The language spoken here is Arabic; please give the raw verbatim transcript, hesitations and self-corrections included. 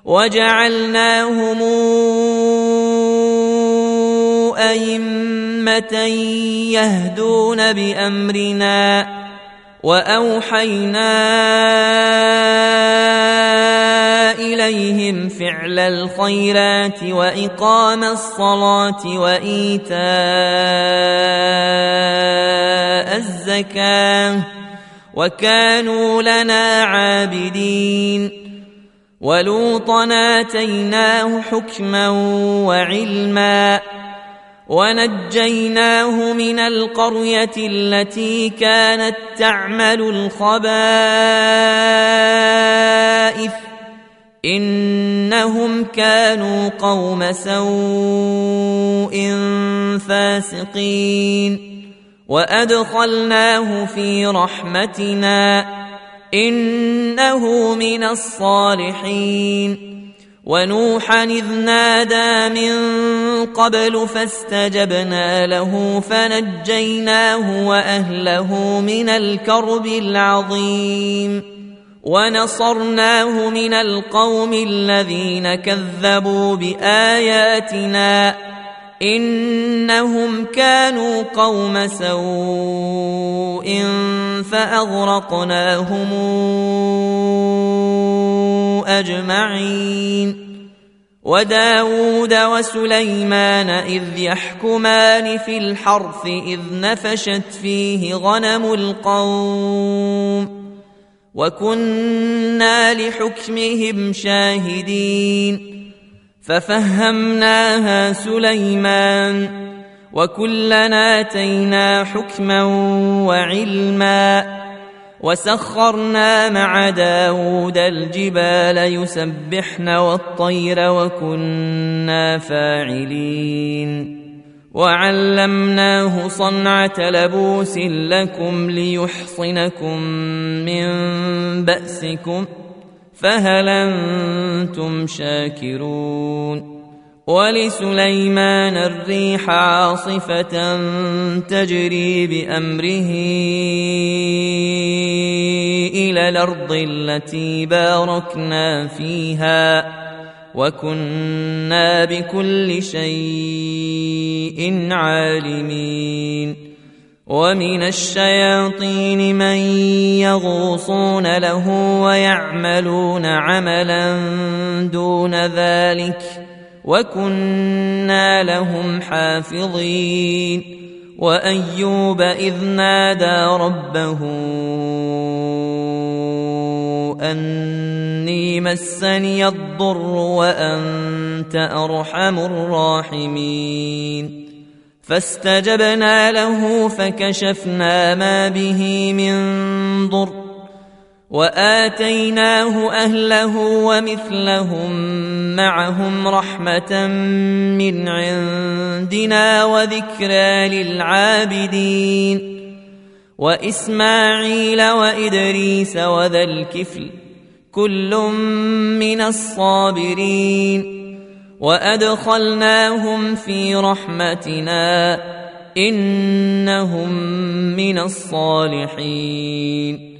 وجعلناهم أئمة يهدون بأمرنا وأوحينا إليهم فعل الخيرات وإقام الصلاة وإيتاء الزكاة وكانوا لنا عابدين. ولوطا آتيناه حكما وعلما ونجيناه من القرية التي كانت تعمل الخبائث إنهم كانوا قوم سوء فاسقين. وأدخلناه في رحمتنا إنه من الصالحين. ونوحا إذ نادى من قبل فاستجبنا له فنجيناه وأهله من الكرب العظيم ونصرناه من القوم الذين كذبوا بآياتنا إنهم كانوا قوم سوء فأغرقناهم أجمعين. وداود وسليمان إذ يحكمان في الحرث إذ نفشت فيه غنم القوم وكنا لحكمهم شاهدين. ففهمناها سليمان وكلنا آتينا حكما وعلما وسخرنا مع داود الجبال يسبحن والطير وكنا فاعلين. وعلمناه صنعة لبوس لكم ليحصنكم من بأسكم فهل أنتم شاكرون. ولسليمان الريح عاصفة تجري بأمره إلى الأرض التي باركنا فيها وكنا بكل شيء عالمين. ومن الشياطين من يغوصون له ويعملون عملا دون ذلك وكنا لهم حافظين. وأيوب إذ نادى ربه أني مسني الضر وأنت أرحم الراحمين. فاستجبنا له فكشفنا ما به من ضر وآتيناه أهله ومثلهم معهم رحمة من عندنا وذكرى للعابدين. وإسماعيل وإدريس وذا الكفل كل من الصابرين وأدخلناهم في رحمتنا إنهم من الصالحين.